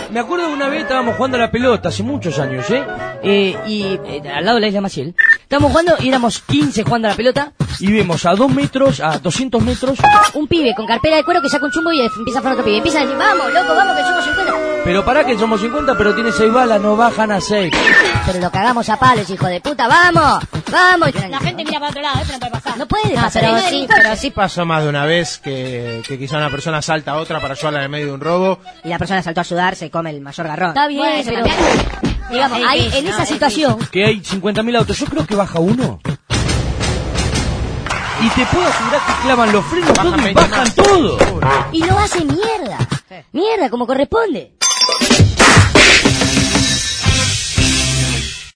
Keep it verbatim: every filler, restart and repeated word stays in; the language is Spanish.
Me acuerdo de una vez estábamos jugando a la pelota, hace muchos años, ¿eh? eh y eh, al lado de la isla Maciel. Estábamos jugando y éramos quince jugando a la pelota y vemos a dos metros, a doscientos metros... Un pibe con carpera de cuero que saca un chumbo y empieza a poner otro pibe. Empieza a decir, vamos, loco, vamos, que somos cincuenta. Pero pará que somos cincuenta, pero tiene seis balas, no bajan a seis. Pero lo cagamos a palos, hijo de puta, vamos, vamos. La gente mira para otro lado, eso no puede pasar. No puede Ah, pasar pero eso. sí, pero sí pasó más de una vez que, que quizá una persona salta a otra para ayudarla en el medio de un robo. Y la persona saltó a sudar, se come el mayor garrón. Está bien, Bueno, pero... también. Digamos, Es ahí, difícil, en ¿no? esa Es situación... Que hay cincuenta mil autos, yo creo que baja uno. Y te puedo asegurar que clavan los frenos Bajan todo y veinte bajan más. todo. Y lo hace mierda. Mierda, como corresponde.